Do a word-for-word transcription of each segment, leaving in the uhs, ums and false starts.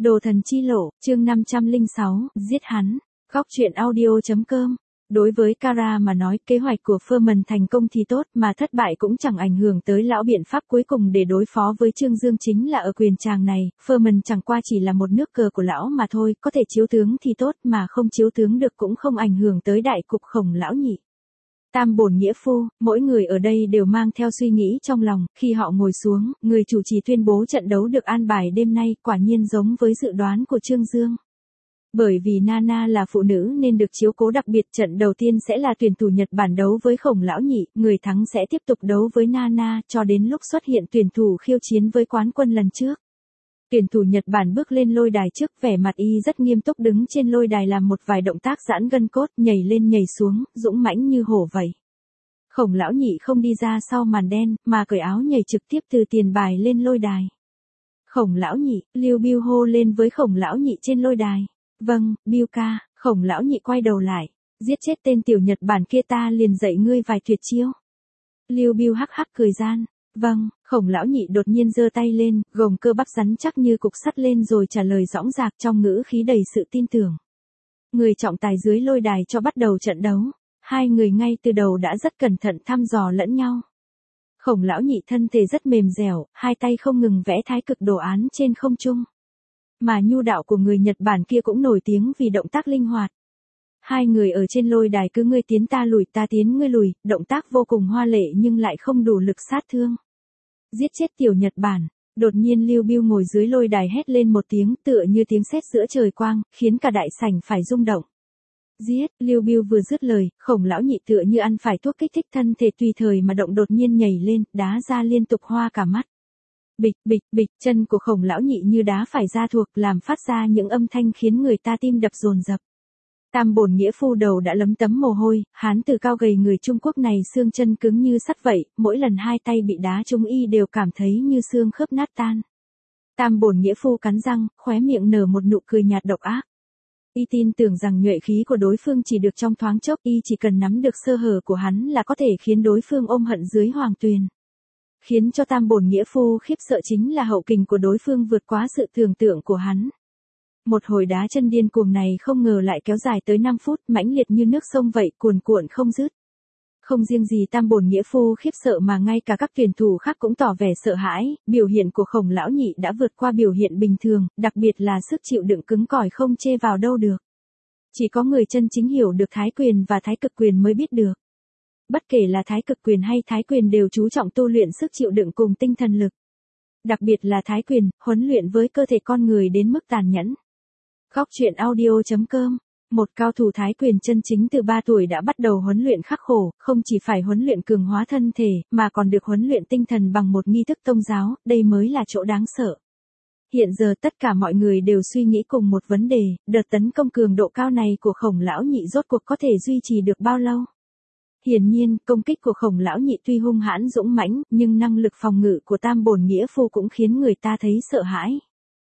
Đồ thần chi lộ, chương năm trăm lẻ sáu, giết hắn. Góc truyện audio chấm com. Đối với Kara mà nói, kế hoạch của Ferman thành công thì tốt, mà thất bại cũng chẳng ảnh hưởng tới lão. Biện pháp cuối cùng để đối phó với Trương Dương chính là ở quyền tràng này. Ferman chẳng qua chỉ là một nước cờ của lão mà thôi, có thể chiếu tướng thì tốt, mà không chiếu tướng được cũng không ảnh hưởng tới đại cục Khổng lão nhị. Tam bổn nghĩa phu, mỗi người ở đây đều mang theo suy nghĩ trong lòng. Khi họ ngồi xuống, người chủ trì tuyên bố trận đấu được an bài đêm nay, quả nhiên giống với dự đoán của Trương Dương. Bởi vì Nana là phụ nữ nên được chiếu cố đặc biệt, trận đầu tiên sẽ là tuyển thủ Nhật Bản đấu với Khổng lão nhị, người thắng sẽ tiếp tục đấu với Nana cho đến lúc xuất hiện tuyển thủ khiêu chiến với quán quân lần trước. Tuyển thủ Nhật Bản bước lên lôi đài trước, vẻ mặt y rất nghiêm túc, đứng trên lôi đài làm một vài động tác giãn gân cốt, nhảy lên nhảy xuống, dũng mãnh như hổ vậy. Khổng lão nhị không đi ra sau màn đen, mà cởi áo nhảy trực tiếp từ tiền bài lên lôi đài. Khổng lão nhị, Lưu Biêu hô lên với Khổng lão nhị trên lôi đài. Vâng, Biêu ca. Khổng lão nhị quay đầu lại. Giết chết tên tiểu Nhật Bản kia, ta liền dạy ngươi vài tuyệt chiêu. Lưu Biêu hắc hắc cười gian. Vâng. Khổng lão nhị đột nhiên giơ tay lên, gồng cơ bắp rắn chắc như cục sắt lên rồi trả lời dõng dạc trong ngữ khí đầy sự tin tưởng. Người trọng tài dưới lôi đài cho bắt đầu trận đấu. Hai người ngay từ đầu đã rất cẩn thận thăm dò lẫn nhau. Khổng lão nhị thân thể rất mềm dẻo, hai tay không ngừng vẽ thái cực đồ án trên không trung. Mà nhu đạo của người Nhật Bản kia cũng nổi tiếng vì động tác linh hoạt. Hai người ở trên lôi đài cứ ngươi tiến ta lùi, ta tiến ngươi lùi, động tác vô cùng hoa lệ nhưng lại không đủ lực sát thương. Giết chết tiểu Nhật Bản. Đột nhiên Lưu Biêu ngồi dưới lôi đài hét lên một tiếng tựa như tiếng sét giữa trời quang, khiến cả đại sảnh phải rung động. Giết, Lưu Biêu vừa dứt lời, Khổng lão nhị tựa như ăn phải thuốc kích thích, thân thể tùy thời mà động, đột nhiên nhảy lên, đá ra liên tục hoa cả mắt. Bịch, bịch, bịch, chân của Khổng lão nhị như đá phải da thuộc, làm phát ra những âm thanh khiến người ta tim đập dồn dập. Tam bổn nghĩa phu đầu đã lấm tấm mồ hôi, hán tử cao gầy người Trung Quốc này xương chân cứng như sắt vậy, mỗi lần hai tay bị đá trúng y đều cảm thấy như xương khớp nát tan. Tam bổn nghĩa phu cắn răng, khóe miệng nở một nụ cười nhạt độc ác. Y tin tưởng rằng nhuệ khí của đối phương chỉ được trong thoáng chốc, y chỉ cần nắm được sơ hở của hắn là có thể khiến đối phương ôm hận dưới hoàng tuyền. Khiến cho tam bổn nghĩa phu khiếp sợ chính là hậu kình của đối phương vượt quá sự tưởng tượng của hắn. Một hồi đá chân điên cuồng này không ngờ lại kéo dài tới năm phút, mãnh liệt như nước sông vậy, cuồn cuộn không dứt. Không riêng gì tam bổn nghĩa phu khiếp sợ mà ngay cả các tuyển thủ khác cũng tỏ vẻ sợ hãi, biểu hiện của Khổng lão nhị đã vượt qua biểu hiện bình thường, đặc biệt là sức chịu đựng cứng cỏi không chê vào đâu được. Chỉ có người chân chính hiểu được thái quyền và thái cực quyền mới biết được. Bất kể là thái cực quyền hay thái quyền đều chú trọng tu luyện sức chịu đựng cùng tinh thần lực. Đặc biệt là thái quyền, huấn luyện với cơ thể con người đến mức tàn nhẫn. Góc truyện audio chấm com. Một cao thủ thái quyền chân chính từ ba tuổi đã bắt đầu huấn luyện khắc khổ, không chỉ phải huấn luyện cường hóa thân thể, mà còn được huấn luyện tinh thần bằng một nghi thức tôn giáo, đây mới là chỗ đáng sợ. Hiện giờ tất cả mọi người đều suy nghĩ cùng một vấn đề, đợt tấn công cường độ cao này của Khổng lão nhị rốt cuộc có thể duy trì được bao lâu? Hiển nhiên, công kích của Khổng lão nhị tuy hung hãn dũng mãnh, nhưng năng lực phòng ngự của tam bổn nghĩa phu cũng khiến người ta thấy sợ hãi.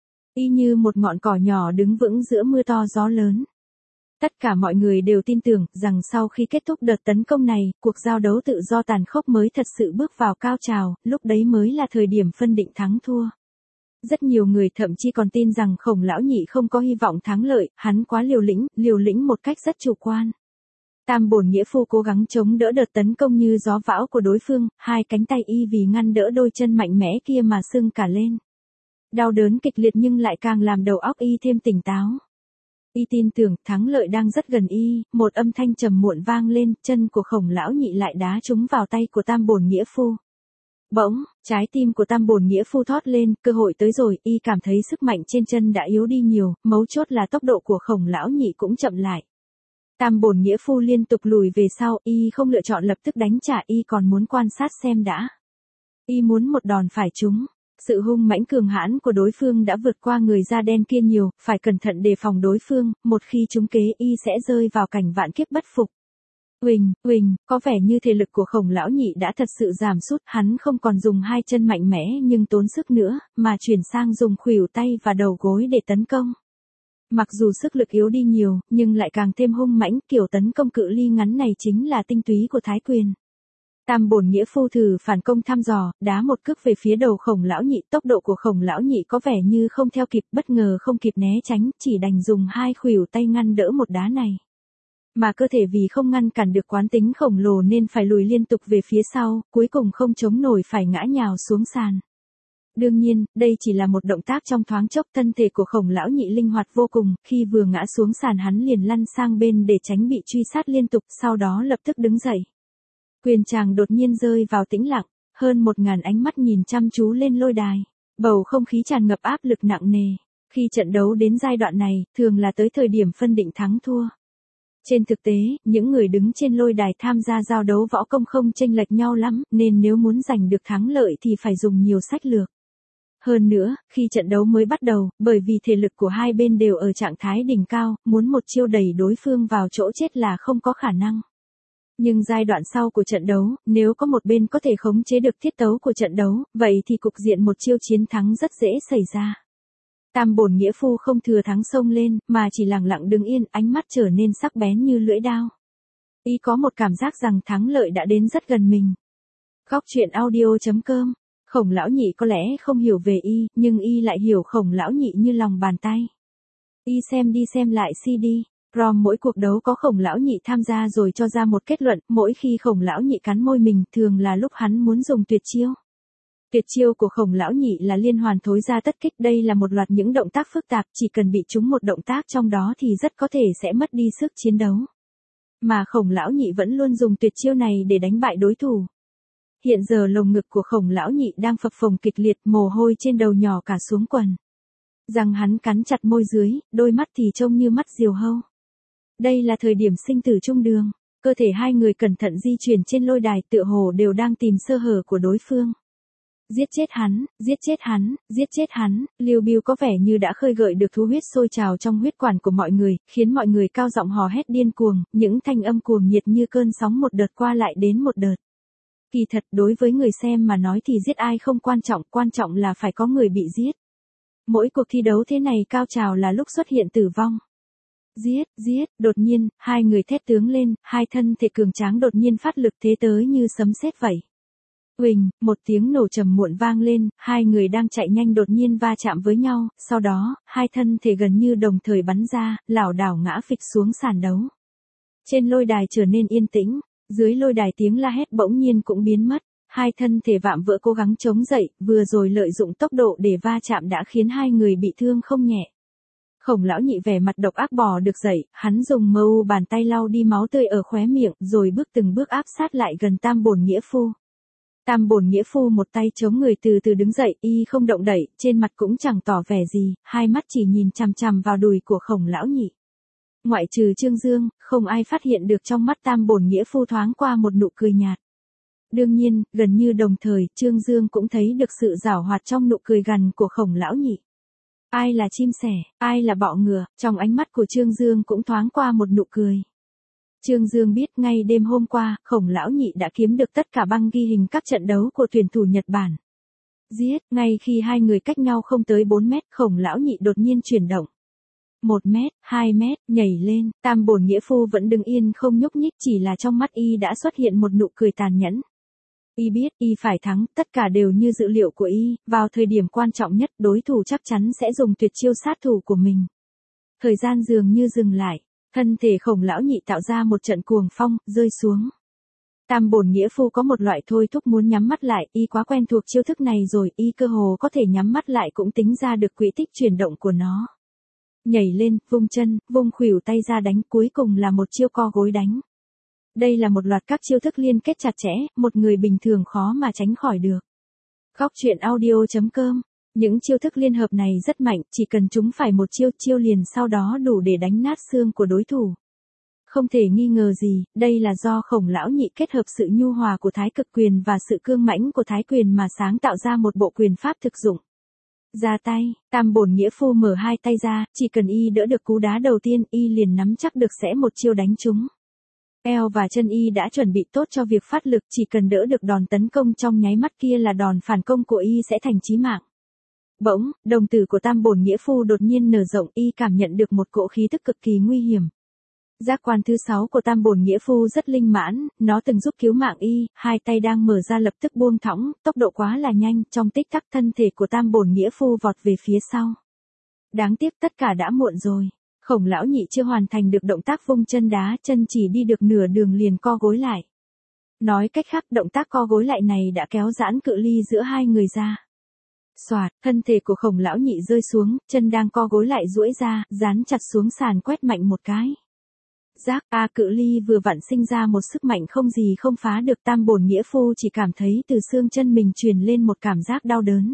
Y như một ngọn cỏ nhỏ đứng vững giữa mưa to gió lớn. Tất cả mọi người đều tin tưởng rằng sau khi kết thúc đợt tấn công này, cuộc giao đấu tự do tàn khốc mới thật sự bước vào cao trào, lúc đấy mới là thời điểm phân định thắng thua. Rất nhiều người thậm chí còn tin rằng Khổng lão nhị không có hy vọng thắng lợi, hắn quá liều lĩnh, liều lĩnh một cách rất chủ quan. Tam bổn nghĩa phu cố gắng chống đỡ đợt tấn công như gió bão của đối phương, hai cánh tay y vì ngăn đỡ đôi chân mạnh mẽ kia mà sưng cả lên. Đau đớn kịch liệt nhưng lại càng làm đầu óc y thêm tỉnh táo. Y tin tưởng thắng lợi đang rất gần y, một âm thanh trầm muộn vang lên, chân của Khổng lão nhị lại đá trúng vào tay của tam bổn nghĩa phu. Bỗng, trái tim của tam bổn nghĩa phu thót lên, cơ hội tới rồi, y cảm thấy sức mạnh trên chân đã yếu đi nhiều, mấu chốt là tốc độ của Khổng lão nhị cũng chậm lại. Tam bổn nghĩa phu liên tục lùi về sau, y không lựa chọn lập tức đánh trả, y còn muốn quan sát xem đã. Y muốn một đòn phải trúng. Sự hung mãnh cường hãn của đối phương đã vượt qua người da đen kia nhiều, phải cẩn thận đề phòng đối phương, một khi trúng kế y sẽ rơi vào cảnh vạn kiếp bất phục. Uỳnh, uỳnh, có vẻ như thể lực của Khổng lão nhị đã thật sự giảm sút, hắn không còn dùng hai chân mạnh mẽ nhưng tốn sức nữa, mà chuyển sang dùng khuỷu tay và đầu gối để tấn công. Mặc dù sức lực yếu đi nhiều, nhưng lại càng thêm hung mãnh, kiểu tấn công cự ly ngắn này chính là tinh túy của thái quyền. Tam bổn nghĩa phu thử phản công thăm dò, đá một cước về phía đầu Khổng lão nhị, tốc độ của Khổng lão nhị có vẻ như không theo kịp, bất ngờ không kịp né tránh, chỉ đành dùng hai khuỷu tay ngăn đỡ một đá này. Mà cơ thể vì không ngăn cản được quán tính khổng lồ nên phải lùi liên tục về phía sau, cuối cùng không chống nổi phải ngã nhào xuống sàn. Đương nhiên, đây chỉ là một động tác trong thoáng chốc, thân thể của Khổng lão nhị linh hoạt vô cùng, khi vừa ngã xuống sàn hắn liền lăn sang bên để tránh bị truy sát liên tục, sau đó lập tức đứng dậy. Quyền tràng đột nhiên rơi vào tĩnh lặng, hơn một ngàn ánh mắt nhìn chăm chú lên lôi đài. Bầu không khí tràn ngập áp lực nặng nề. Khi trận đấu đến giai đoạn này, thường là tới thời điểm phân định thắng thua. Trên thực tế, những người đứng trên lôi đài tham gia giao đấu võ công không chênh lệch nhau lắm, nên nếu muốn giành được thắng lợi thì phải dùng nhiều sách lược. Hơn nữa, khi trận đấu mới bắt đầu, bởi vì thể lực của hai bên đều ở trạng thái đỉnh cao, muốn một chiêu đẩy đối phương vào chỗ chết là không có khả năng. Nhưng giai đoạn sau của trận đấu, nếu có một bên có thể khống chế được tiết tấu của trận đấu, vậy thì cục diện một chiêu chiến thắng rất dễ xảy ra. Tam bổn nghĩa phu không thừa thắng xông lên, mà chỉ lặng lặng đứng yên, ánh mắt trở nên sắc bén như lưỡi dao. Y có một cảm giác rằng thắng lợi đã đến rất gần mình. Góc truyện audio chấm com. Khổng lão nhị có lẽ không hiểu về y, nhưng y lại hiểu Khổng lão nhị như lòng bàn tay. Y xem đi xem lại xê đê, rom mỗi cuộc đấu có Khổng lão nhị tham gia rồi cho ra một kết luận, mỗi khi Khổng lão nhị cắn môi mình, thường là lúc hắn muốn dùng tuyệt chiêu. Tuyệt chiêu của Khổng lão nhị là liên hoàn thối ra tất kích, đây là một loạt những động tác phức tạp, chỉ cần bị trúng một động tác trong đó thì rất có thể sẽ mất đi sức chiến đấu. Mà Khổng lão nhị vẫn luôn dùng tuyệt chiêu này để đánh bại đối thủ. Hiện giờ lồng ngực của Khổng lão nhị đang phập phồng kịch liệt, mồ hôi trên đầu nhỏ cả xuống quần. Răng hắn cắn chặt môi dưới, đôi mắt thì trông như mắt diều hâu. Đây là thời điểm sinh tử chung đường, cơ thể hai người cẩn thận di chuyển trên lôi đài, tựa hồ đều đang tìm sơ hở của đối phương. Giết chết hắn, giết chết hắn, giết chết hắn, Lưu Bưu có vẻ như đã khơi gợi được thú huyết sôi trào trong huyết quản của mọi người, khiến mọi người cao giọng hò hét điên cuồng, những thanh âm cuồng nhiệt như cơn sóng một đợt qua lại đến một đợt. Kỳ thật, đối với người xem mà nói thì giết ai không quan trọng, quan trọng là phải có người bị giết. Mỗi cuộc thi đấu thế này cao trào là lúc xuất hiện tử vong. Giết, giết, đột nhiên, hai người thét tướng lên, hai thân thể cường tráng đột nhiên phát lực thế tới như sấm sét vậy. Uỳnh, một tiếng nổ trầm muộn vang lên, hai người đang chạy nhanh đột nhiên va chạm với nhau, sau đó, hai thân thể gần như đồng thời bắn ra, lảo đảo ngã phịch xuống sàn đấu. Trên lôi đài trở nên yên tĩnh, dưới lôi đài tiếng la hét bỗng nhiên cũng biến mất, hai thân thể vạm vỡ cố gắng chống dậy, vừa rồi lợi dụng tốc độ để va chạm đã khiến hai người bị thương không nhẹ. Khổng lão nhị vẻ mặt độc ác bò được dậy, hắn dùng mờ u bàn tay lau đi máu tươi ở khóe miệng, rồi bước từng bước áp sát lại gần Tam bổn nghĩa phu. Tam bổn nghĩa phu một tay chống người từ từ đứng dậy, y không động đậy, trên mặt cũng chẳng tỏ vẻ gì, hai mắt chỉ nhìn chằm chằm vào đùi của Khổng lão nhị. Ngoại trừ Trương Dương, không ai phát hiện được trong mắt Tam bổn nghĩa phu thoáng qua một nụ cười nhạt. Đương nhiên, gần như đồng thời, Trương Dương cũng thấy được sự giảo hoạt trong nụ cười gằn của Khổng lão nhị. Ai là chim sẻ, ai là bọ ngựa, trong ánh mắt của Trương Dương cũng thoáng qua một nụ cười. Trương Dương biết ngay đêm hôm qua, Khổng lão nhị đã kiếm được tất cả băng ghi hình các trận đấu của tuyển thủ Nhật Bản. Giết, ngay khi hai người cách nhau không tới bốn mét, Khổng lão nhị đột nhiên chuyển động. Một mét, hai mét, nhảy lên, Tam bổn nghĩa phu vẫn đứng yên không nhúc nhích, chỉ là trong mắt y đã xuất hiện một nụ cười tàn nhẫn. Y biết, y phải thắng, tất cả đều như dự liệu của y, vào thời điểm quan trọng nhất, đối thủ chắc chắn sẽ dùng tuyệt chiêu sát thủ của mình. Thời gian dường như dừng lại, thân thể Khổng lão nhị tạo ra một trận cuồng phong, rơi xuống. Tam bổn nghĩa phu có một loại thôi thúc muốn nhắm mắt lại, y quá quen thuộc chiêu thức này rồi, y cơ hồ có thể nhắm mắt lại cũng tính ra được quỹ tích chuyển động của nó. Nhảy lên, vung chân, vung khuỷu tay ra đánh, cuối cùng là một chiêu co gối đánh. Đây là một loạt các chiêu thức liên kết chặt chẽ, một người bình thường khó mà tránh khỏi được. Góc truyện audio chấm com. Những chiêu thức liên hợp này rất mạnh, chỉ cần chúng phải một chiêu chiêu liền sau đó đủ để đánh nát xương của đối thủ. Không thể nghi ngờ gì, đây là do Khổng lão nhị kết hợp sự nhu hòa của Thái cực quyền và sự cương mãnh của Thái quyền mà sáng tạo ra một bộ quyền pháp thực dụng. Ra tay, Tam bổn nghĩa phu mở hai tay ra, chỉ cần y đỡ được cú đá đầu tiên, y liền nắm chắc được sẽ một chiêu đánh trúng. Eo và chân y đã chuẩn bị tốt cho việc phát lực, chỉ cần đỡ được đòn tấn công trong nháy mắt kia là đòn phản công của y sẽ thành chí mạng. Bỗng, đồng tử của Tam bổn nghĩa phu đột nhiên nở rộng, y cảm nhận được một cỗ khí tức cực kỳ nguy hiểm. Giác quan thứ sáu của tam bổn nghĩa phu rất linh mãn, nó từng giúp cứu mạng y, hai tay đang mở ra lập tức buông thõng, tốc độ quá là nhanh, trong tích tắc thân thể của tam bổn nghĩa phu vọt về phía sau. Đáng tiếc tất cả đã muộn rồi. Khổng lão nhị chưa hoàn thành được động tác vung chân đá, chân chỉ đi được nửa đường liền co gối lại. Nói cách khác, động tác co gối lại này đã kéo giãn cự ly giữa hai người ra. Soạt, thân thể của khổng lão nhị rơi xuống, chân đang co gối lại duỗi ra, dán chặt xuống sàn quét mạnh một cái. Giác, a cự ly vừa vặn sinh ra một sức mạnh không gì không phá được, tam bổn nghĩa phu chỉ cảm thấy từ xương chân mình truyền lên một cảm giác đau đớn.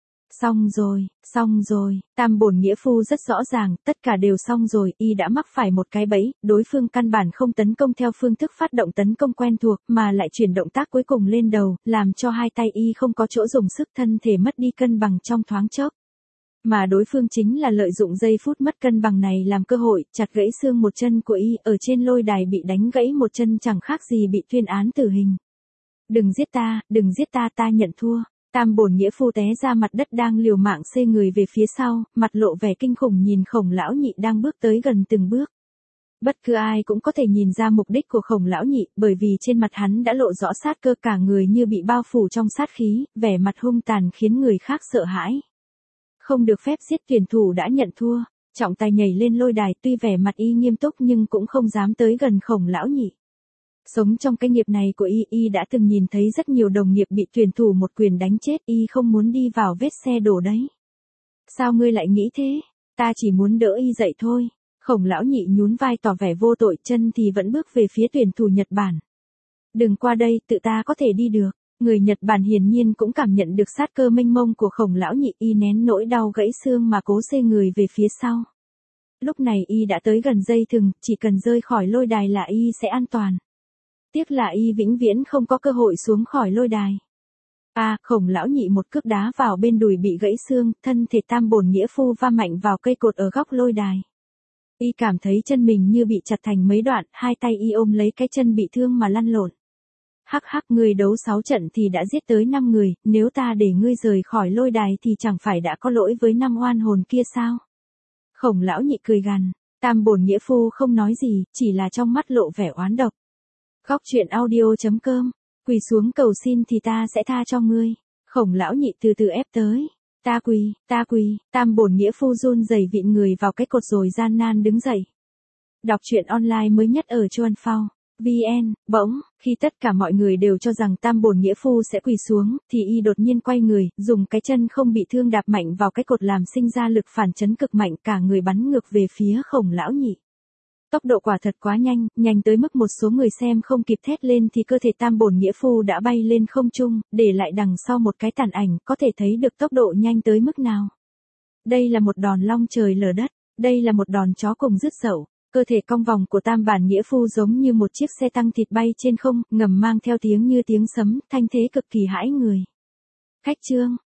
Xong rồi, xong rồi, tam bổn nghĩa phu rất rõ ràng, tất cả đều xong rồi, y đã mắc phải một cái bẫy, đối phương căn bản không tấn công theo phương thức phát động tấn công quen thuộc, mà lại chuyển động tác cuối cùng lên đầu, làm cho hai tay y không có chỗ dùng sức, thân thể mất đi cân bằng trong thoáng chốc. Mà đối phương chính là lợi dụng giây phút mất cân bằng này làm cơ hội, chặt gãy xương một chân của y, ở trên lôi đài bị đánh gãy một chân chẳng khác gì bị tuyên án tử hình. Đừng giết ta, đừng giết ta, ta nhận thua. Tam bổn nghĩa phu té ra mặt đất đang liều mạng xê người về phía sau, mặt lộ vẻ kinh khủng nhìn khổng lão nhị đang bước tới gần từng bước. Bất cứ ai cũng có thể nhìn ra mục đích của khổng lão nhị, bởi vì trên mặt hắn đã lộ rõ sát cơ, cả người như bị bao phủ trong sát khí, vẻ mặt hung tàn khiến người khác sợ hãi. Không được phép giết, tuyển thủ đã nhận thua. Trọng tài nhảy lên lôi đài, tuy vẻ mặt y nghiêm túc nhưng cũng không dám tới gần khổng lão nhị. Sống trong cái nghiệp này của y, y đã từng nhìn thấy rất nhiều đồng nghiệp bị tuyển thủ một quyền đánh chết, y không muốn đi vào vết xe đổ đấy. Sao ngươi lại nghĩ thế? Ta chỉ muốn đỡ y dậy thôi. Khổng lão nhị nhún vai tỏ vẻ vô tội, chân thì vẫn bước về phía tuyển thủ Nhật Bản. Đừng qua đây, tự ta có thể đi được. Người Nhật Bản hiển nhiên cũng cảm nhận được sát cơ mênh mông của khổng lão nhị, y nén nỗi đau gãy xương mà cố xê người về phía sau. Lúc này y đã tới gần dây thừng, chỉ cần rơi khỏi lôi đài là y sẽ an toàn. Tiếc là y vĩnh viễn không có cơ hội xuống khỏi lôi đài. À, khổng lão nhị một cước đá vào bên đùi bị gãy xương, thân thể tam bổn nghĩa phu va mạnh vào cây cột ở góc lôi đài. Y cảm thấy chân mình như bị chặt thành mấy đoạn, hai tay y ôm lấy cái chân bị thương mà lăn lộn. Hắc hắc, người đấu sáu trận thì đã giết tới năm người, nếu ta để ngươi rời khỏi lôi đài thì chẳng phải đã có lỗi với năm oan hồn kia sao? Khổng lão nhị cười gằn, tam bổn nghĩa phu không nói gì, chỉ là trong mắt lộ vẻ oán độc. Góc truyện audio chấm com, quỳ xuống cầu xin thì ta sẽ tha cho ngươi. Khổng lão nhị từ từ ép tới. Ta quỳ, ta quỳ, tam bổn nghĩa phu run rẩy vịn người vào cái cột rồi gian nan đứng dậy. Đọc truyện online mới nhất ở Chuan Phao. vê en, bỗng, khi tất cả mọi người đều cho rằng tam bổn nghĩa phu sẽ quỳ xuống, thì y đột nhiên quay người, dùng cái chân không bị thương đạp mạnh vào cái cột làm sinh ra lực phản chấn cực mạnh, cả người bắn ngược về phía khổng lão nhị. Tốc độ quả thật quá nhanh, nhanh tới mức một số người xem không kịp thét lên thì cơ thể tam bổn nghĩa phu đã bay lên không trung, để lại đằng sau một cái tàn ảnh, có thể thấy được tốc độ nhanh tới mức nào. Đây là một đòn long trời lở đất, đây là một đòn chó cùng dứt dậu. Cơ thể cong vòng của tam bản nghĩa phu giống như một chiếc xe tăng thịt bay trên không, ngầm mang theo tiếng như tiếng sấm, thanh thế cực kỳ hãi người. Khách chương